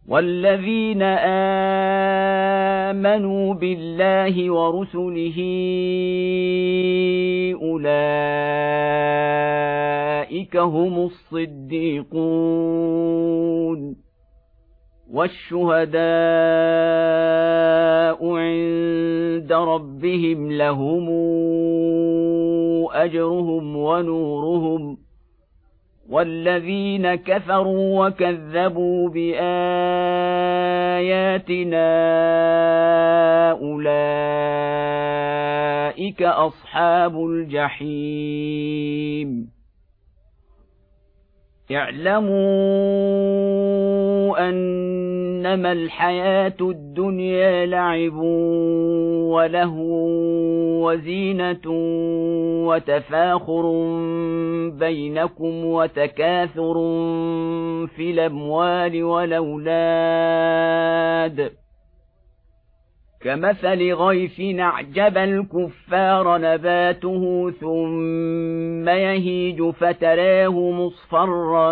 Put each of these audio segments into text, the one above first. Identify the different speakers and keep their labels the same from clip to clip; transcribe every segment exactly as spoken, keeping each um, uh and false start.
Speaker 1: والذين آمنوا بالله ورسله أولئك هم الصديقون والشهداء عند ربهم لهم أجرهم ونورهم والذين كفروا وكذبوا بآياتنا أولئك أصحاب الجحيم اعلموا أنما الحياة الدنيا لعب ولهو وزينة وتفاخر بينكم وتكاثر في الأموال والأولاد كمثل غيث أعجب الكفار نباته ثم يهيج فتراه مصفرا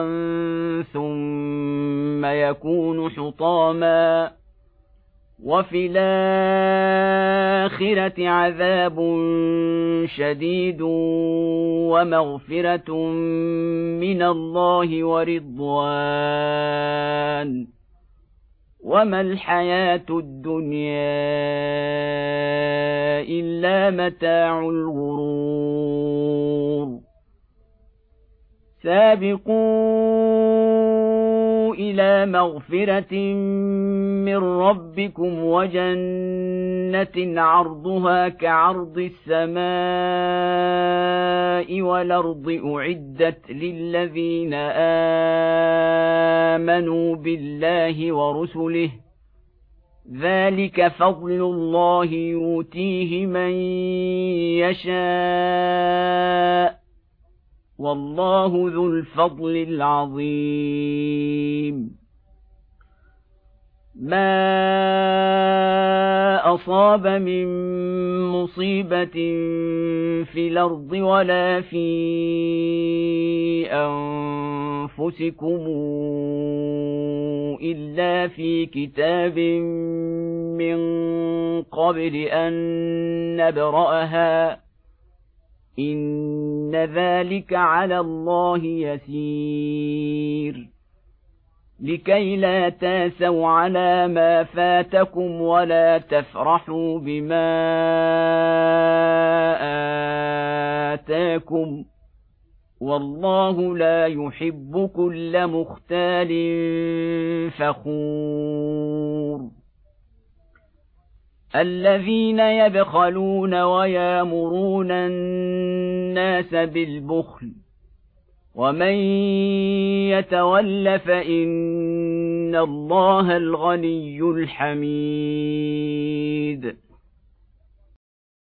Speaker 1: ثم يكون حطاما وفي الآخرة عذاب شديد ومغفرة من الله ورضوان وما الحياة الدنيا إلا متاع الغرور سابقوا إلى مغفرة من ربكم وجنة عرضها كعرض السماء والأرض أعدت للذين آمنوا بالله ورسله ذلك فضل الله يؤتيه من يشاء والله ذو الفضل العظيم ما أصاب من مصيبة في الأرض ولا في أنفسكم إلا في كتاب من قبل أن نبرأها إن ذلك على الله يسير لكي لا تاسوا على ما فاتكم ولا تفرحوا بما آتاكم والله لا يحب كل مختال فخور الذين يبخلون ويامرون الناس بالبخل ومن يتول فإن الله الغني الحميد